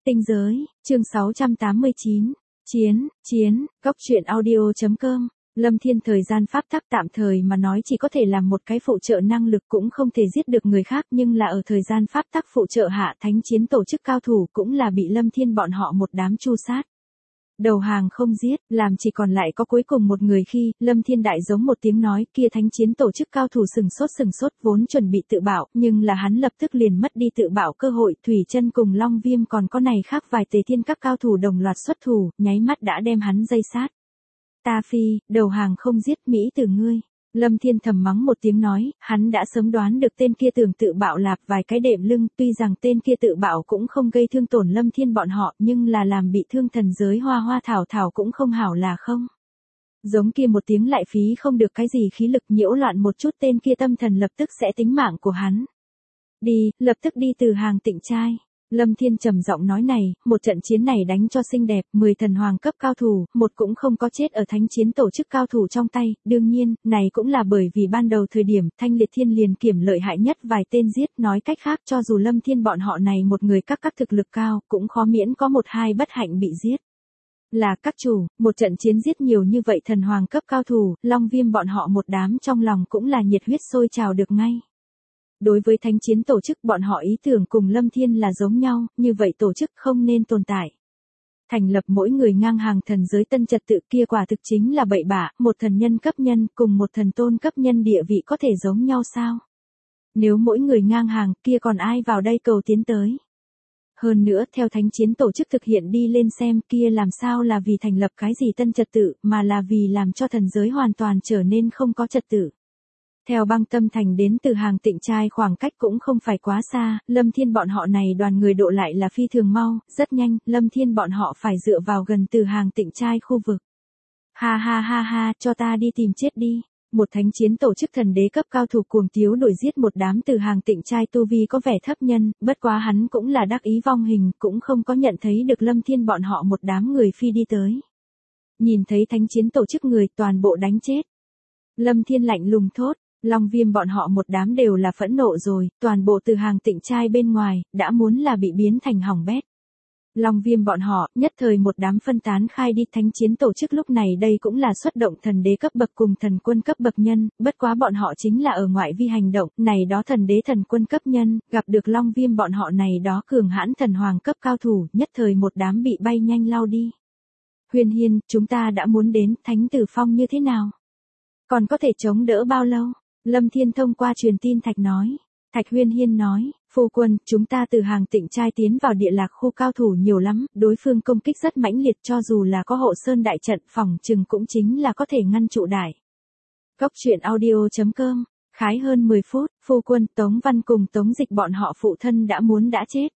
Tinh giới, chương 689. Chiến, góc truyện audio.com. Lâm Thiên thời gian pháp tắc tạm thời mà nói chỉ có thể làm một cái phụ trợ năng lực, cũng không thể giết được người khác, nhưng là ở thời gian pháp tắc phụ trợ hạ, thánh chiến tổ chức cao thủ cũng là bị Lâm Thiên bọn họ một đám tru sát. Đầu hàng không giết, làm chỉ còn lại có cuối cùng một người khi, Lâm Thiên đại giống một tiếng nói, kia thánh chiến tổ chức cao thủ sừng sốt vốn chuẩn bị tự bạo, nhưng là hắn lập tức liền mất đi tự bạo cơ hội. Thủy Chân cùng Long Viêm còn có này khác vài Tề Thiên các cao thủ đồng loạt xuất thủ, nháy mắt đã đem hắn dây sát. Ta phi, đầu hàng không giết, Mỹ từ ngươi. Lâm Thiên thầm mắng một tiếng nói, hắn đã sớm đoán được tên kia tưởng tự bạo lạp vài cái đệm lưng, tuy rằng tên kia tự bạo cũng không gây thương tổn Lâm Thiên bọn họ, nhưng là làm bị thương thần giới hoa thảo cũng không hảo là không. Giống kia một tiếng lại phí không được cái gì khí lực, nhiễu loạn một chút tên kia tâm thần lập tức sẽ tính mạng của hắn. Đi, lập tức đi từ hàng Tịnh trai. Lâm Thiên trầm giọng nói này, một trận chiến này đánh cho xinh đẹp, 10 thần hoàng cấp cao thủ, một cũng không có chết ở thánh chiến tổ chức cao thủ trong tay, đương nhiên, này cũng là bởi vì ban đầu thời điểm, Thanh Liệt Thiên liền kiểm lợi hại nhất vài tên giết, nói cách khác cho dù Lâm Thiên bọn họ này một người các thực lực cao, cũng khó miễn có một hai bất hạnh bị giết. Là các chủ, một trận chiến giết nhiều như vậy thần hoàng cấp cao thủ, Long Viêm bọn họ một đám trong lòng cũng là nhiệt huyết sôi trào được ngay. Đối với thánh chiến tổ chức, bọn họ ý tưởng cùng Lâm Thiên là giống nhau, như vậy tổ chức không nên tồn tại. Thành lập mỗi người ngang hàng thần giới tân trật tự kia quả thực chính là bậy bạ, một thần nhân cấp nhân cùng một thần tôn cấp nhân địa vị có thể giống nhau sao? Nếu mỗi người ngang hàng kia còn ai vào đây cầu tiến tới? Hơn nữa, theo thánh chiến tổ chức thực hiện đi lên xem kia làm sao là vì thành lập cái gì tân trật tự, mà là vì làm cho thần giới hoàn toàn trở nên không có trật tự. Theo Băng Tâm Thành đến từ hàng Tịnh trai khoảng cách cũng không phải quá xa, Lâm Thiên bọn họ này đoàn người độ lại là phi thường mau, rất nhanh, Lâm Thiên bọn họ phải dựa vào gần từ hàng Tịnh trai khu vực. Ha, cho ta đi tìm chết đi. Một thánh chiến tổ chức thần đế cấp cao thủ cuồng tiếu đuổi giết một đám từ hàng Tịnh trai tu vi có vẻ thấp nhân, bất quá hắn cũng là đắc ý vong hình, cũng không có nhận thấy được Lâm Thiên bọn họ một đám người phi đi tới. Nhìn thấy thánh chiến tổ chức người toàn bộ đánh chết. Lâm Thiên lạnh lùng thốt. Long Viêm bọn họ một đám đều là phẫn nộ rồi, toàn bộ từ hàng Tịnh trai bên ngoài, đã muốn là bị biến thành hỏng bét. Long Viêm bọn họ, nhất thời một đám phân tán khai đi. Thánh chiến tổ chức lúc này đây cũng là xuất động thần đế cấp bậc cùng thần quân cấp bậc nhân, bất quá bọn họ chính là ở ngoại vi hành động, này đó thần đế thần quân cấp nhân, gặp được Long Viêm bọn họ này đó cường hãn thần hoàng cấp cao thủ, nhất thời một đám bị bay nhanh lao đi. Huyền Hiên, chúng ta đã muốn đến, Thánh Tử Phong như thế nào? Còn có thể chống đỡ bao lâu? Lâm Thiên thông qua truyền tin Thạch nói. Thạch Huyên Hiên nói, phu quân, chúng ta từ hàng Tịnh trai tiến vào địa lạc khu cao thủ nhiều lắm, đối phương công kích rất mãnh liệt, cho dù là có hộ sơn đại trận phòng chừng cũng chính là có thể ngăn trụ đại. Góc truyện audio.com, khái hơn 10 phút, phu quân, Tống Văn cùng Tống Dịch bọn họ phụ thân đã chết.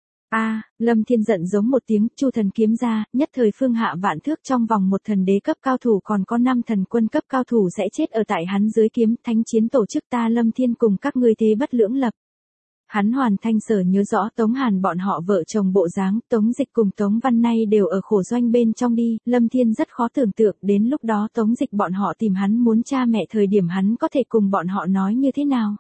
Lâm Thiên giận giống một tiếng, Chu thần kiếm ra, nhất thời phương hạ vạn thước, trong vòng một thần đế cấp cao thủ còn có 5 thần quân cấp cao thủ sẽ chết ở tại hắn dưới kiếm. Thánh chiến tổ chức ta Lâm Thiên cùng các ngươi thế bất lưỡng lập. Hắn hoàn thanh sở nhớ rõ Tống Hàn bọn họ vợ chồng bộ dáng, Tống Dịch cùng Tống Văn nay đều ở khổ doanh bên trong đi, Lâm Thiên rất khó tưởng tượng đến lúc đó Tống Dịch bọn họ tìm hắn muốn cha mẹ thời điểm hắn có thể cùng bọn họ nói như thế nào.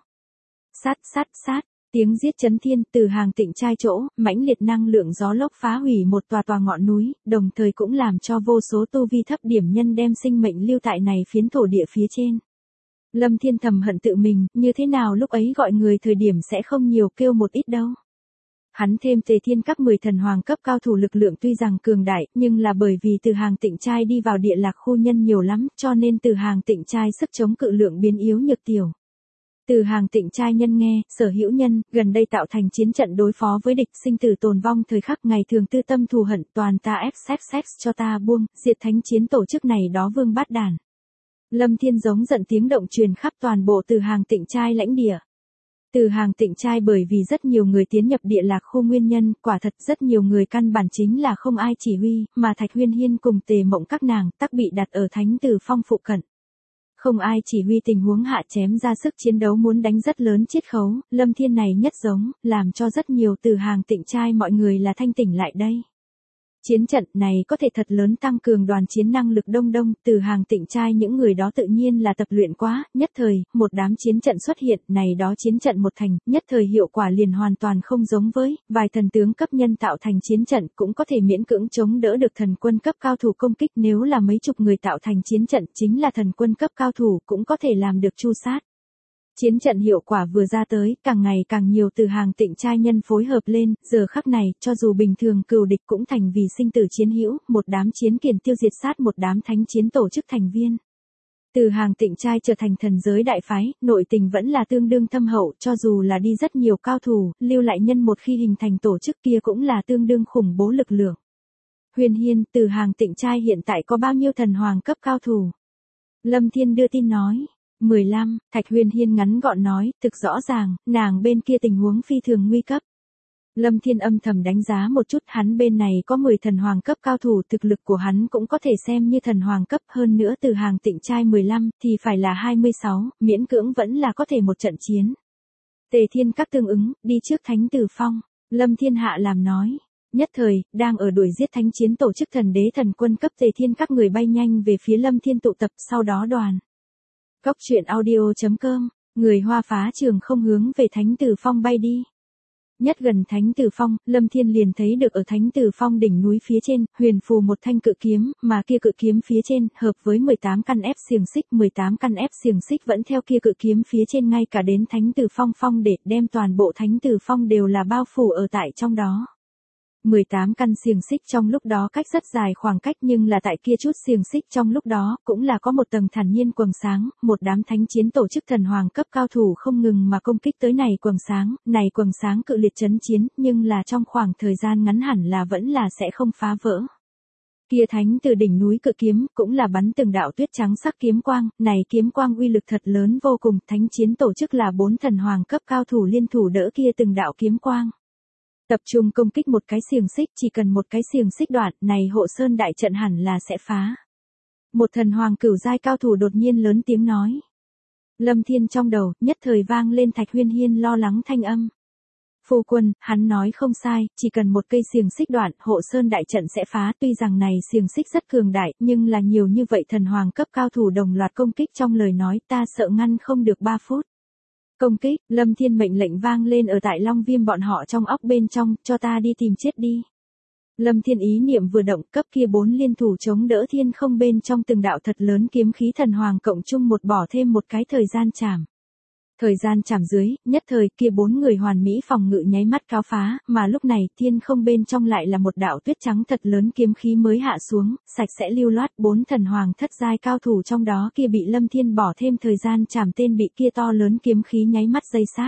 Sát. Tiếng giết chấn thiên, từ hàng Tịnh trai chỗ, mãnh liệt năng lượng gió lốc phá hủy một tòa ngọn núi, đồng thời cũng làm cho vô số tu vi thấp điểm nhân đem sinh mệnh lưu tại này phiến thổ địa phía trên. Lâm Thiên thầm hận tự mình, như thế nào lúc ấy gọi người thời điểm sẽ không nhiều kêu một ít đâu. Hắn thêm Tề Thiên các 10 thần hoàng cấp cao thủ lực lượng tuy rằng cường đại, nhưng là bởi vì từ hàng Tịnh trai đi vào địa lạc khu nhân nhiều lắm, cho nên từ hàng Tịnh trai sức chống cự lượng biến yếu nhược tiểu. Từ hàng Tịnh trai nhân nghe, sở hữu nhân, gần đây tạo thành chiến trận đối phó với địch, sinh tử tồn vong thời khắc ngày thường tư tâm thù hận, toàn ta ép cho ta buông, diệt thánh chiến tổ chức này đó vương bát đàn. Lâm Thiên giống giận tiếng động truyền khắp toàn bộ từ hàng Tịnh trai lãnh địa. Từ hàng Tịnh trai bởi vì rất nhiều người tiến nhập địa lạc khu nguyên nhân, quả thật rất nhiều người căn bản chính là không ai chỉ huy, mà Thạch Huyên Hiên cùng Tề Mộng các nàng tắc bị đặt ở Thánh Tử Phong phụ cận. Không ai chỉ huy tình huống hạ chém ra sức chiến đấu muốn đánh rất lớn chiết khấu, Lâm Thiên này nhất giống, làm cho rất nhiều từ hàng Tịnh trai mọi người là thanh tỉnh lại đây. Chiến trận này có thể thật lớn tăng cường đoàn chiến năng lực đông đông, Từ Hàng Tịnh trai những người đó tự nhiên là tập luyện quá, nhất thời, một đám chiến trận xuất hiện, này đó chiến trận một thành, nhất thời hiệu quả liền hoàn toàn không giống với, vài thần tướng cấp nhân tạo thành chiến trận cũng có thể miễn cưỡng chống đỡ được thần quân cấp cao thủ công kích, nếu là mấy chục người tạo thành chiến trận chính là thần quân cấp cao thủ cũng có thể làm được chu sát. Chiến trận hiệu quả vừa ra tới, càng ngày càng nhiều Từ Hàng Tịnh trai nhân phối hợp lên, giờ khắc này, cho dù bình thường cừu địch cũng thành vì sinh tử chiến hữu, một đám chiến kiền tiêu diệt sát một đám thánh chiến tổ chức thành viên. Từ Hàng Tịnh trai trở thành thần giới đại phái, nội tình vẫn là tương đương thâm hậu, cho dù là đi rất nhiều cao thủ, lưu lại nhân một khi hình thành tổ chức kia cũng là tương đương khủng bố lực lượng. Huyền Hiên, Từ Hàng Tịnh trai hiện tại có bao nhiêu thần hoàng cấp cao thủ? Lâm Thiên đưa tin nói. 15, Thạch Huyền Hiên ngắn gọn nói, thực rõ ràng, nàng bên kia tình huống phi thường nguy cấp. Lâm Thiên âm thầm đánh giá một chút, hắn bên này có 10 thần hoàng cấp cao thủ, thực lực của hắn cũng có thể xem như thần hoàng cấp, hơn nữa Từ Hàng Tịnh trai 15 thì phải là 26, miễn cưỡng vẫn là có thể một trận chiến. Tề Thiên các tương ứng, đi trước Thánh Tử Phong, Lâm Thiên hạ làm nói. Nhất thời, đang ở đuổi giết thánh chiến tổ chức thần đế thần quân cấp Tề Thiên các người bay nhanh về phía Lâm Thiên tụ tập, sau đó đoàn. Góc truyện audio.com, người Hoa phá trường không hướng về Thánh Tử Phong bay đi. Nhất gần Thánh Tử Phong, Lâm Thiên liền thấy được ở Thánh Tử Phong đỉnh núi phía trên, huyền phù một thanh cự kiếm, mà kia cự kiếm phía trên, hợp với 18 căn ép xiềng xích, 18 căn ép xiềng xích vẫn theo kia cự kiếm phía trên ngay cả đến Thánh Tử Phong phong để đem toàn bộ Thánh Tử Phong đều là bao phủ ở tại trong đó. 18 căn xiềng xích trong lúc đó cách rất dài khoảng cách, nhưng là tại kia chút xiềng xích trong lúc đó cũng là có một tầng thản nhiên quầng sáng, một đám thánh chiến tổ chức thần hoàng cấp cao thủ không ngừng mà công kích tới này quầng sáng cự liệt chấn chiến, nhưng là trong khoảng thời gian ngắn hẳn là vẫn là sẽ không phá vỡ. Kia thánh từ đỉnh núi cự kiếm cũng là bắn từng đạo tuyết trắng sắc kiếm quang, này kiếm quang uy lực thật lớn vô cùng, thánh chiến tổ chức là 4 thần hoàng cấp cao thủ liên thủ đỡ kia từng đạo kiếm quang. Tập trung công kích một cái xiềng xích, chỉ cần một cái xiềng xích đoạn, này hộ sơn đại trận hẳn là sẽ phá. Một thần hoàng cửu giai cao thủ đột nhiên lớn tiếng nói. Lâm Thiên trong đầu, nhất thời vang lên Thạch Huyền Hiên lo lắng thanh âm. Phu quân, hắn nói không sai, chỉ cần một cây xiềng xích đoạn, hộ sơn đại trận sẽ phá, tuy rằng này xiềng xích rất cường đại, nhưng là nhiều như vậy thần hoàng cấp cao thủ đồng loạt công kích trong lời nói, ta sợ ngăn không được 3 phút. Công kích, Lâm Thiên mệnh lệnh vang lên ở tại Long Viêm bọn họ trong óc bên trong, cho ta đi tìm chết đi. Lâm Thiên ý niệm vừa động, cấp kia 4 liên thủ chống đỡ thiên không bên trong từng đạo thật lớn kiếm khí thần hoàng cộng chung một bỏ thêm một cái thời gian chảm. Thời gian chảm dưới, nhất thời kia 4 người hoàn mỹ phòng ngự nháy mắt cáo phá, mà lúc này thiên không bên trong lại là một đạo tuyết trắng thật lớn kiếm khí mới hạ xuống, sạch sẽ lưu loát, 4 thần hoàng thất giai cao thủ trong đó kia bị Lâm Thiên bỏ thêm thời gian chảm tên bị kia to lớn kiếm khí nháy mắt dây sát.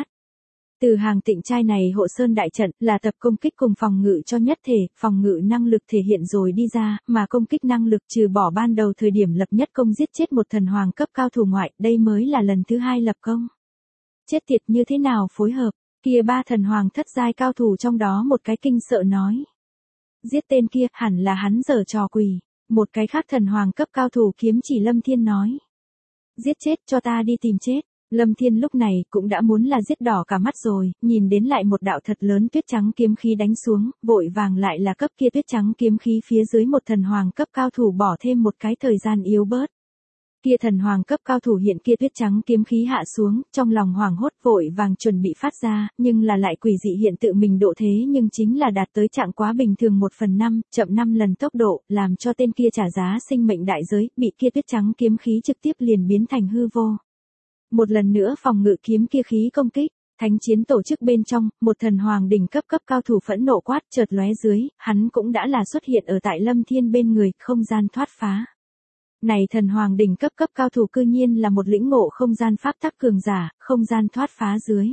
Từ Hàng Tịnh trai này hộ sơn đại trận là tập công kích cùng phòng ngự cho nhất thể, phòng ngự năng lực thể hiện rồi đi ra, mà công kích năng lực trừ bỏ ban đầu thời điểm lập nhất công giết chết một thần hoàng cấp cao thủ ngoại, đây mới là lần thứ 2 lập công. Chết tiệt như thế nào phối hợp, kia 3 thần hoàng thất giai cao thủ trong đó một cái kinh sợ nói. Giết tên kia, hẳn là hắn giở trò quỷ, một cái khác thần hoàng cấp cao thủ kiếm chỉ Lâm Thiên nói. Giết chết cho ta đi tìm chết, Lâm Thiên lúc này cũng đã muốn là giết đỏ cả mắt rồi, nhìn đến lại một đạo thật lớn tuyết trắng kiếm khí đánh xuống, vội vàng lại là cấp kia tuyết trắng kiếm khí phía dưới một thần hoàng cấp cao thủ bỏ thêm một cái thời gian yếu bớt. Kia thần hoàng cấp cao thủ hiện kia tuyết trắng kiếm khí hạ xuống, trong lòng hoảng hốt vội vàng chuẩn bị phát ra, nhưng là lại quỷ dị hiện tự mình độ thế nhưng chính là đạt tới trạng quá bình thường 1/5, chậm 5 lần tốc độ, làm cho tên kia trả giá sinh mệnh đại giới, bị kia tuyết trắng kiếm khí trực tiếp liền biến thành hư vô. Một lần nữa phòng ngự kiếm kia khí công kích, thánh chiến tổ chức bên trong, một thần hoàng đỉnh cấp cao thủ phẫn nộ quát chợt lóe dưới, hắn cũng đã là xuất hiện ở tại Lâm Thiên bên người, không gian thoát phá. Này thần hoàng đỉnh cấp cao thủ cư nhiên là một lĩnh ngộ không gian pháp tắc cường giả, không gian thoát phá dưới.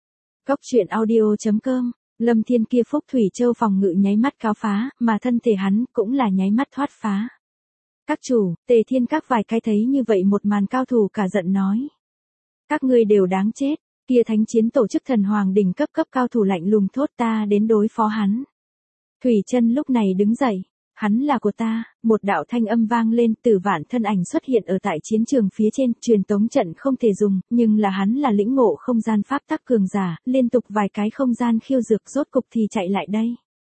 Góc truyện audio.com, Lâm Thiên kia phúc thủy châu phòng ngự nháy mắt cáo phá, mà thân thể hắn cũng là nháy mắt thoát phá. Các chủ, Tề Thiên các vài cái thấy như vậy một màn cao thủ cả giận nói. Các ngươi đều đáng chết, kia thánh chiến tổ chức thần hoàng đỉnh cấp cao thủ lạnh lùng thốt ta đến đối phó hắn. Thủy Chân lúc này đứng dậy. Hắn là của ta, một đạo thanh âm vang lên, Tử Vạn thân ảnh xuất hiện ở tại chiến trường phía trên, truyền tống trận không thể dùng, nhưng là hắn là lĩnh ngộ không gian pháp tắc cường giả, liên tục vài cái không gian khiêu dược rốt cục thì chạy lại đây.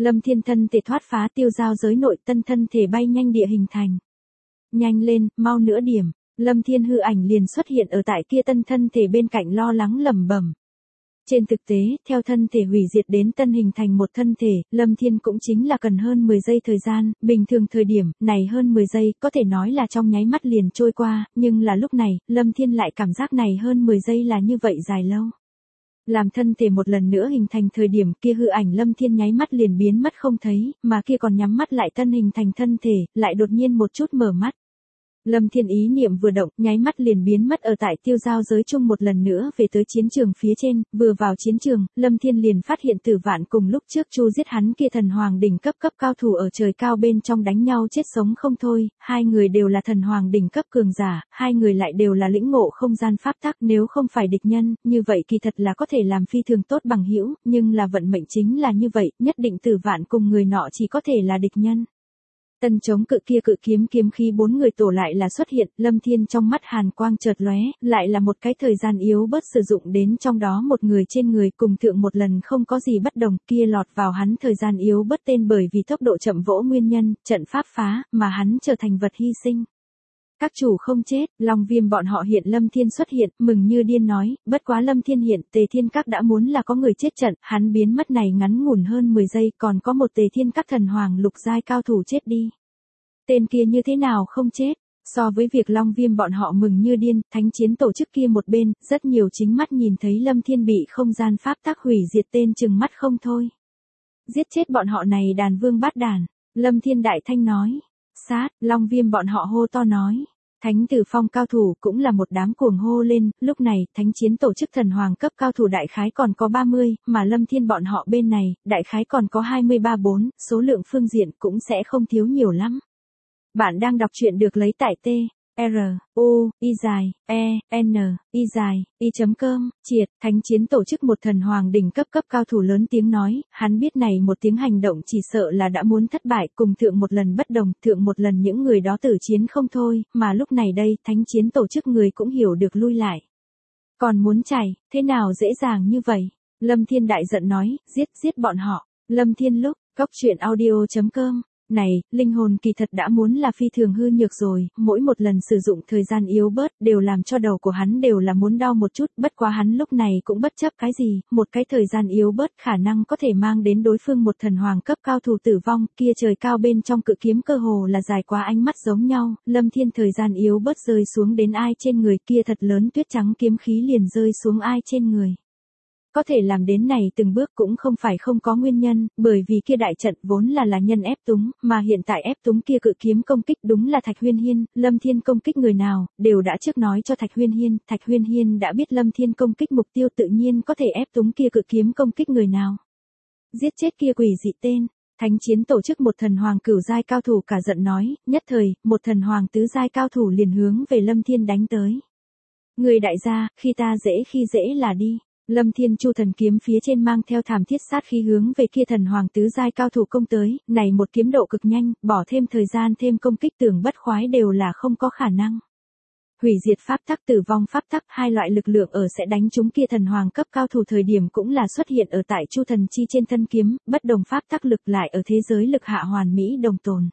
Lâm Thiên thân thể thoát phá tiêu giao giới nội, tân thân thể bay nhanh địa hình thành. Nhanh lên, mau nữa điểm. Lâm Thiên hư ảnh liền xuất hiện ở tại kia tân thân thể bên cạnh lo lắng lẩm bẩm. Trên thực tế, theo thân thể hủy diệt đến tân hình thành một thân thể, Lâm Thiên cũng chính là cần hơn 10 giây thời gian, bình thường thời điểm, này hơn 10 giây, có thể nói là trong nháy mắt liền trôi qua, nhưng là lúc này, Lâm Thiên lại cảm giác này hơn 10 giây là như vậy dài lâu. Làm thân thể một lần nữa hình thành thời điểm kia hư ảnh Lâm Thiên nháy mắt liền biến mất không thấy, mà kia còn nhắm mắt lại tân hình thành thân thể, lại đột nhiên một chút mở mắt. Lâm Thiên ý niệm vừa động, nháy mắt liền biến mất ở tại tiêu giao giới chung một lần nữa về tới chiến trường phía trên, vừa vào chiến trường, Lâm Thiên liền phát hiện Tử Vạn cùng lúc trước Chu giết hắn kia thần hoàng đỉnh cấp cao thủ ở trời cao bên trong đánh nhau chết sống không thôi, hai người đều là thần hoàng đỉnh cấp cường giả, hai người lại đều là lĩnh ngộ không gian pháp tắc, nếu không phải địch nhân, như vậy kỳ thật là có thể làm phi thường tốt bằng hữu, nhưng là vận mệnh chính là như vậy, nhất định Tử Vạn cùng người nọ chỉ có thể là địch nhân. Tân chống cự kia cự kiếm kiếm khí bốn người tổ lại là xuất hiện, Lâm Thiên trong mắt hàn quang chợt lóe, lại là một cái thời gian yếu bớt sử dụng đến trong đó một người trên người cùng thượng một lần không có gì bất đồng, kia lọt vào hắn thời gian yếu bớt tên bởi vì tốc độ chậm vỗ nguyên nhân, trận pháp phá, mà hắn trở thành vật hy sinh. Các chủ không chết, Long Viêm bọn họ hiện Lâm Thiên xuất hiện, mừng như điên nói, bất quá Lâm Thiên hiện, Tề Thiên Các đã muốn là có người chết trận, hắn biến mất này ngắn ngủn hơn 10 giây, còn có một Tề Thiên Các thần hoàng lục giai cao thủ chết đi. Tên kia như thế nào không chết? So với việc Long Viêm bọn họ mừng như điên, thánh chiến tổ chức kia một bên, rất nhiều chính mắt nhìn thấy Lâm Thiên bị không gian pháp tắc hủy diệt tên chừng mắt không thôi. Giết chết bọn họ này đàn vương bát đàn, Lâm Thiên đại thanh nói. Sát, Long Viêm bọn họ hô to nói. Thánh Tử Phong cao thủ cũng là một đám cuồng hô lên, lúc này, thánh chiến tổ chức thần hoàng cấp cao thủ đại khái còn có 30, mà Lâm Thiên bọn họ bên này, đại khái còn có 23-4, số lượng phương diện cũng sẽ không thiếu nhiều lắm. Bạn đang đọc truyện được lấy tại T, R, U, I dài, E, N, I dài, I.com, triệt, thánh chiến tổ chức một thần hoàng đỉnh cấp cao thủ lớn tiếng nói, hắn biết này một tiếng hành động chỉ sợ là đã muốn thất bại, cùng thượng một lần bất đồng, thượng một lần những người đó tử chiến không thôi, mà lúc này đây, thánh chiến tổ chức người cũng hiểu được lui lại. Còn muốn chạy, thế nào dễ dàng như vậy? Lâm Thiên đại giận nói, giết bọn họ. Lâm Thiên lúc, truyện audio.com. Này, linh hồn kỳ thật đã muốn là phi thường hư nhược rồi, mỗi một lần sử dụng thời gian yếu bớt đều làm cho đầu của hắn đều là muốn đau một chút, bất quá hắn lúc này cũng bất chấp cái gì, một cái thời gian yếu bớt khả năng có thể mang đến đối phương một thần hoàng cấp cao thủ tử vong, kia trời cao bên trong cự kiếm cơ hồ là dài quá ánh mắt giống nhau, Lâm Thiên thời gian yếu bớt rơi xuống đến ai trên người kia thật lớn tuyết trắng kiếm khí liền rơi xuống ai trên người. Có thể làm đến này từng bước cũng không phải không có nguyên nhân, bởi vì kia đại trận vốn là nhân ép túng, mà hiện tại ép túng kia cự kiếm công kích đúng là Thạch Huyên Hiên, Lâm Thiên công kích người nào, đều đã trước nói cho Thạch Huyên Hiên đã biết Lâm Thiên công kích mục tiêu tự nhiên có thể ép túng kia cự kiếm công kích người nào. Giết chết kia quỷ dị tên, thánh chiến tổ chức một thần hoàng cửu giai cao thủ cả giận nói, nhất thời, một thần hoàng tứ giai cao thủ liền hướng về Lâm Thiên đánh tới. Người đại gia, khi ta khi dễ là đi. Lâm Thiên Chu thần kiếm phía trên mang theo thảm thiết sát khí hướng về kia thần hoàng tứ giai cao thủ công tới, này một kiếm độ cực nhanh, bỏ thêm thời gian thêm công kích tưởng bất khoái đều là không có khả năng. Hủy diệt pháp tắc tử vong pháp tắc hai loại lực lượng ở sẽ đánh trúng kia thần hoàng cấp cao thủ thời điểm cũng là xuất hiện ở tại Chu thần chi trên thân kiếm, bất đồng pháp tắc lực lại ở thế giới lực hạ hoàn mỹ đồng tồn.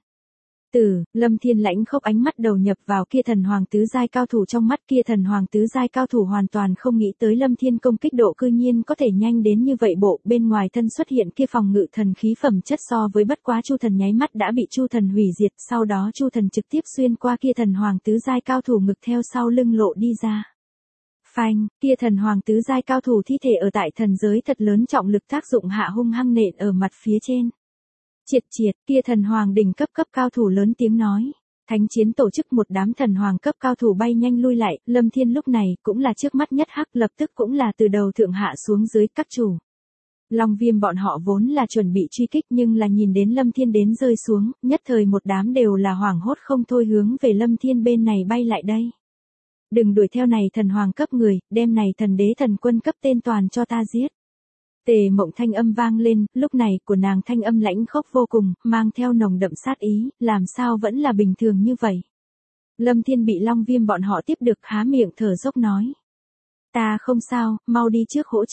Lâm Thiên lãnh khốc ánh mắt đầu nhập vào kia thần hoàng tứ giai cao thủ trong mắt kia thần hoàng tứ giai cao thủ hoàn toàn không nghĩ tới Lâm Thiên công kích độ cư nhiên có thể nhanh đến như vậy bộ, bên ngoài thân xuất hiện kia phòng ngự thần khí phẩm chất so với bất quá Chu thần nháy mắt đã bị Chu thần hủy diệt, sau đó Chu thần trực tiếp xuyên qua kia thần hoàng tứ giai cao thủ ngực theo sau lưng lộ đi ra. Phanh, kia thần hoàng tứ giai cao thủ thi thể ở tại thần giới thật lớn trọng lực tác dụng hạ hung hăng nện ở mặt phía trên. Triệt, kia thần hoàng đỉnh cấp cao thủ lớn tiếng nói. Thánh chiến tổ chức một đám thần hoàng cấp cao thủ bay nhanh lui lại, Lâm Thiên lúc này cũng là trước mắt nhất hắc, lập tức cũng là từ đầu thượng hạ xuống dưới các chủ. Long Viêm bọn họ vốn là chuẩn bị truy kích nhưng là nhìn đến Lâm Thiên đến rơi xuống, nhất thời một đám đều là hoảng hốt không thôi hướng về Lâm Thiên bên này bay lại đây. Đừng đuổi theo này thần hoàng cấp người, đem này thần đế thần quân cấp tên toàn cho ta giết. Tề Mộng thanh âm vang lên, lúc này của nàng thanh âm lãnh khốc vô cùng, mang theo nồng đậm sát ý, làm sao vẫn là bình thường như vậy. Lâm Thiên bị Long Viêm bọn họ tiếp được há miệng thở dốc nói. Ta không sao, mau đi trước hỗ trợ.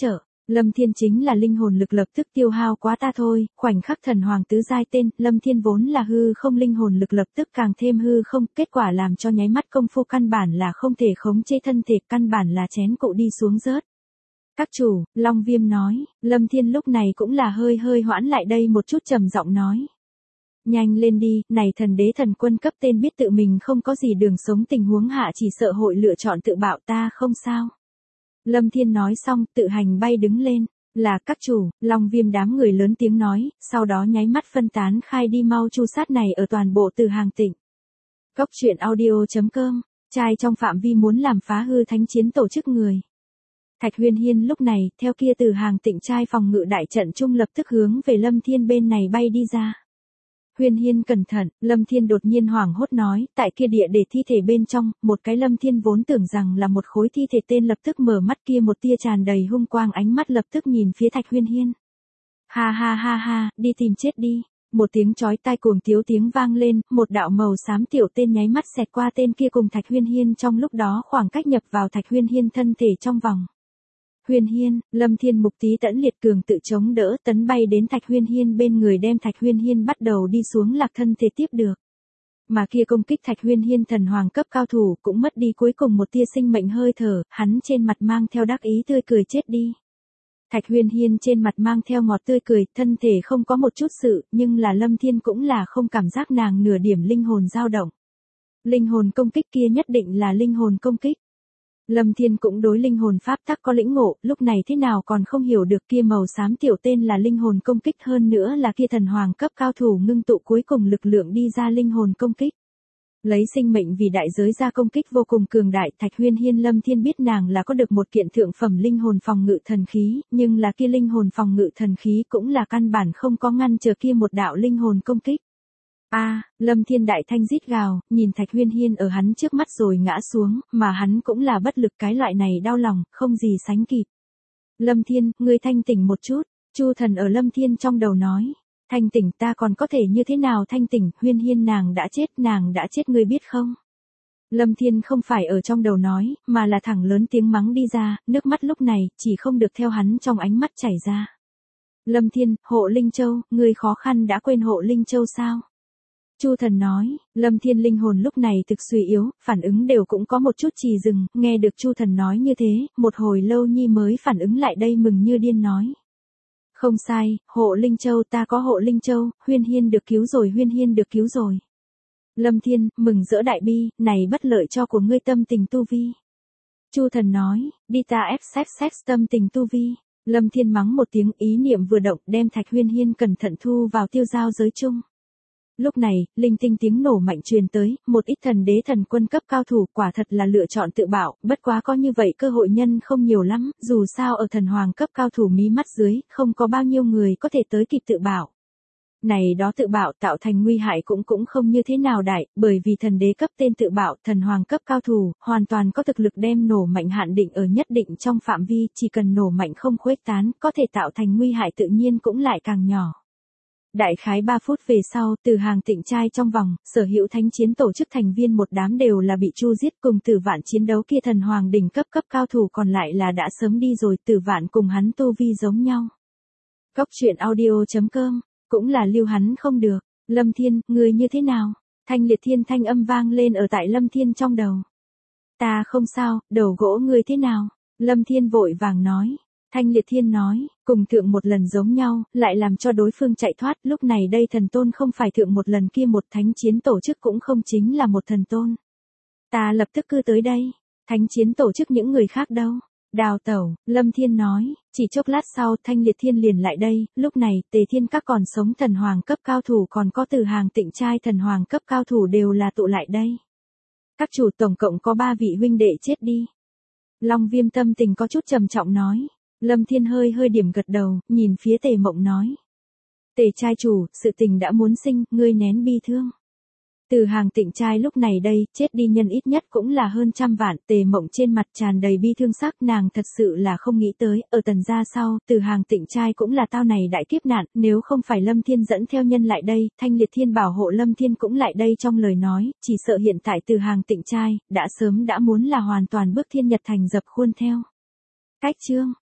Lâm Thiên chính là linh hồn lực lập tức tiêu hao quá ta thôi, khoảnh khắc thần hoàng tứ giai tên, Lâm Thiên vốn là hư không linh hồn lực lập tức càng thêm hư không, kết quả làm cho nháy mắt công phu căn bản là không thể khống chế thân thể, căn bản là chén cụ đi xuống rớt. Các chủ, Long Viêm nói, Lâm Thiên lúc này cũng là hơi hoãn lại đây một chút trầm giọng nói. Nhanh lên đi, này thần đế thần quân cấp tên biết tự mình không có gì đường sống tình huống hạ chỉ sợ hội lựa chọn tự bạo ta không sao. Lâm Thiên nói xong tự hành bay đứng lên, là các chủ, Long Viêm đám người lớn tiếng nói, sau đó nháy mắt phân tán khai đi mau chu sát này ở toàn bộ Từ Hàng Tịnh. Cốc truyện audio.com, trai trong phạm vi muốn làm phá hư thánh chiến tổ chức người. Thạch Huyên Hiên lúc này, theo kia Từ Hàng Tịnh trai phòng ngự đại trận trung lập tức hướng về Lâm Thiên bên này bay đi ra. Huyên Hiên cẩn thận, Lâm Thiên đột nhiên hoảng hốt nói, tại kia địa để thi thể bên trong, một cái Lâm Thiên vốn tưởng rằng là một khối thi thể tên lập tức mở mắt kia một tia tràn đầy hung quang ánh mắt lập tức nhìn phía Thạch Huyên Hiên. Ha ha ha ha, đi tìm chết đi. Một tiếng chói tai cuồng tiếu tiếng vang lên, một đạo màu xám tiểu tên nháy mắt xẹt qua tên kia cùng Thạch Huyên Hiên trong lúc đó khoảng cách nhập vào Thạch Huyên Hiên thân thể trong vòng. Huyên Hiên, Lâm Thiên mục tí tẫn liệt cường tự chống đỡ tấn bay đến Thạch Huyên Hiên bên người đem Thạch Huyên Hiên bắt đầu đi xuống lạc thân thể tiếp được. Mà kia công kích Thạch Huyên Hiên thần hoàng cấp cao thủ cũng mất đi cuối cùng một tia sinh mệnh hơi thở, hắn trên mặt mang theo đắc ý tươi cười chết đi. Thạch Huyên Hiên trên mặt mang theo ngọt tươi cười, thân thể không có một chút sự, nhưng là Lâm Thiên cũng là không cảm giác nàng nửa điểm linh hồn dao động. Linh hồn công kích kia nhất định là linh hồn công kích. Lâm Thiên cũng đối linh hồn pháp tắc có lĩnh ngộ, lúc này thế nào còn không hiểu được kia màu xám tiểu tên là linh hồn công kích hơn nữa là kia thần hoàng cấp cao thủ ngưng tụ cuối cùng lực lượng đi ra linh hồn công kích. Lấy sinh mệnh vì đại giới ra công kích vô cùng cường đại, Thạch Huyên Hiên Lâm Thiên biết nàng là có được một kiện thượng phẩm linh hồn phòng ngự thần khí, nhưng là kia linh hồn phòng ngự thần khí cũng là căn bản không có ngăn trở kia một đạo linh hồn công kích. Lâm Thiên đại thanh rít gào, nhìn Thạch Huyên Hiên ở hắn trước mắt rồi ngã xuống, mà hắn cũng là bất lực cái loại này đau lòng, không gì sánh kịp. Lâm Thiên, ngươi thanh tỉnh một chút, Chu Thần ở Lâm Thiên trong đầu nói. Thanh tỉnh ta còn có thể như thế nào thanh tỉnh, Huyên Hiên nàng đã chết ngươi biết không? Lâm Thiên không phải ở trong đầu nói, mà là thẳng lớn tiếng mắng đi ra, nước mắt lúc này, chỉ không được theo hắn trong ánh mắt chảy ra. Lâm Thiên, Hộ Linh Châu, ngươi khó khăn đã quên Hộ Linh Châu sao? Chu Thần nói, Lâm Thiên linh hồn lúc này thực suy yếu, phản ứng đều cũng có một chút trì dừng, nghe được Chu Thần nói như thế, một hồi lâu nhi mới phản ứng lại đây mừng như điên nói. Không sai, Hộ Linh Châu ta có Hộ Linh Châu, Huyên Hiên được cứu rồi, Huyên Hiên được cứu rồi. Lâm Thiên, mừng rỡ đại bi, này bất lợi cho của ngươi tâm tình tu vi. Chu Thần nói, đi ta ép tâm tình tu vi. Lâm Thiên mắng một tiếng ý niệm vừa động đem Thạch Huyên Hiên cẩn thận thu vào tiêu giao giới chung. Lúc này, linh tinh tiếng nổ mạnh truyền tới, một ít thần đế thần quân cấp cao thủ quả thật là lựa chọn tự bạo, bất quá có như vậy cơ hội nhân không nhiều lắm, dù sao ở thần hoàng cấp cao thủ mí mắt dưới, không có bao nhiêu người có thể tới kịp tự bạo. Này đó tự bạo tạo thành nguy hại cũng không như thế nào đại, bởi vì thần đế cấp tên tự bạo, thần hoàng cấp cao thủ, hoàn toàn có thực lực đem nổ mạnh hạn định ở nhất định trong phạm vi, chỉ cần nổ mạnh không khuếch tán, có thể tạo thành nguy hại tự nhiên cũng lại càng nhỏ. Đại khái 3 phút về sau, Từ Hàng Tịnh trai trong vòng, sở hữu thánh chiến tổ chức thành viên một đám đều là bị Chu giết, cùng Tử Vạn chiến đấu kia thần hoàng đỉnh cấp cao thủ còn lại là đã sớm đi rồi, Tử Vạn cùng hắn tu vi giống nhau. Cốc truyện audio.com, cũng là lưu hắn không được. Lâm Thiên, người như thế nào? Thanh liệt thiên thanh âm vang lên ở tại Lâm Thiên trong đầu. Ta không sao, đầu gỗ người thế nào? Lâm Thiên vội vàng nói. Thanh liệt thiên nói, cùng thượng một lần giống nhau, lại làm cho đối phương chạy thoát, lúc này đây thần tôn không phải thượng một lần kia một thánh chiến tổ chức cũng không chính là một thần tôn. Ta lập tức cư tới đây, thánh chiến tổ chức những người khác đâu? Đào tẩu, Lâm Thiên nói, chỉ chốc lát sau Thanh liệt thiên liền lại đây, lúc này Tề Thiên các còn sống thần hoàng cấp cao thủ còn có Từ Hàng Tịnh trai thần hoàng cấp cao thủ đều là tụ lại đây. Các chủ tổng cộng có 3 vị huynh đệ chết đi. Long Viêm tâm tình có chút trầm trọng nói. Lâm Thiên hơi điểm gật đầu, nhìn phía Tề Mộng nói. Tề trai chủ, sự tình đã muốn sinh, ngươi nén bi thương. Từ Hàng Tịnh trai lúc này đây, chết đi nhân ít nhất cũng là hơn 100 vạn, Tề Mộng trên mặt tràn đầy bi thương sắc, nàng thật sự là không nghĩ tới, ở Tần gia sau, Từ Hàng Tịnh trai cũng là tao này đại kiếp nạn, nếu không phải Lâm Thiên dẫn theo nhân lại đây, Thanh liệt thiên bảo hộ Lâm Thiên cũng lại đây trong lời nói, chỉ sợ hiện tại Từ Hàng Tịnh trai, đã sớm đã muốn là hoàn toàn bước thiên nhật thành dập khuôn theo. Cách chương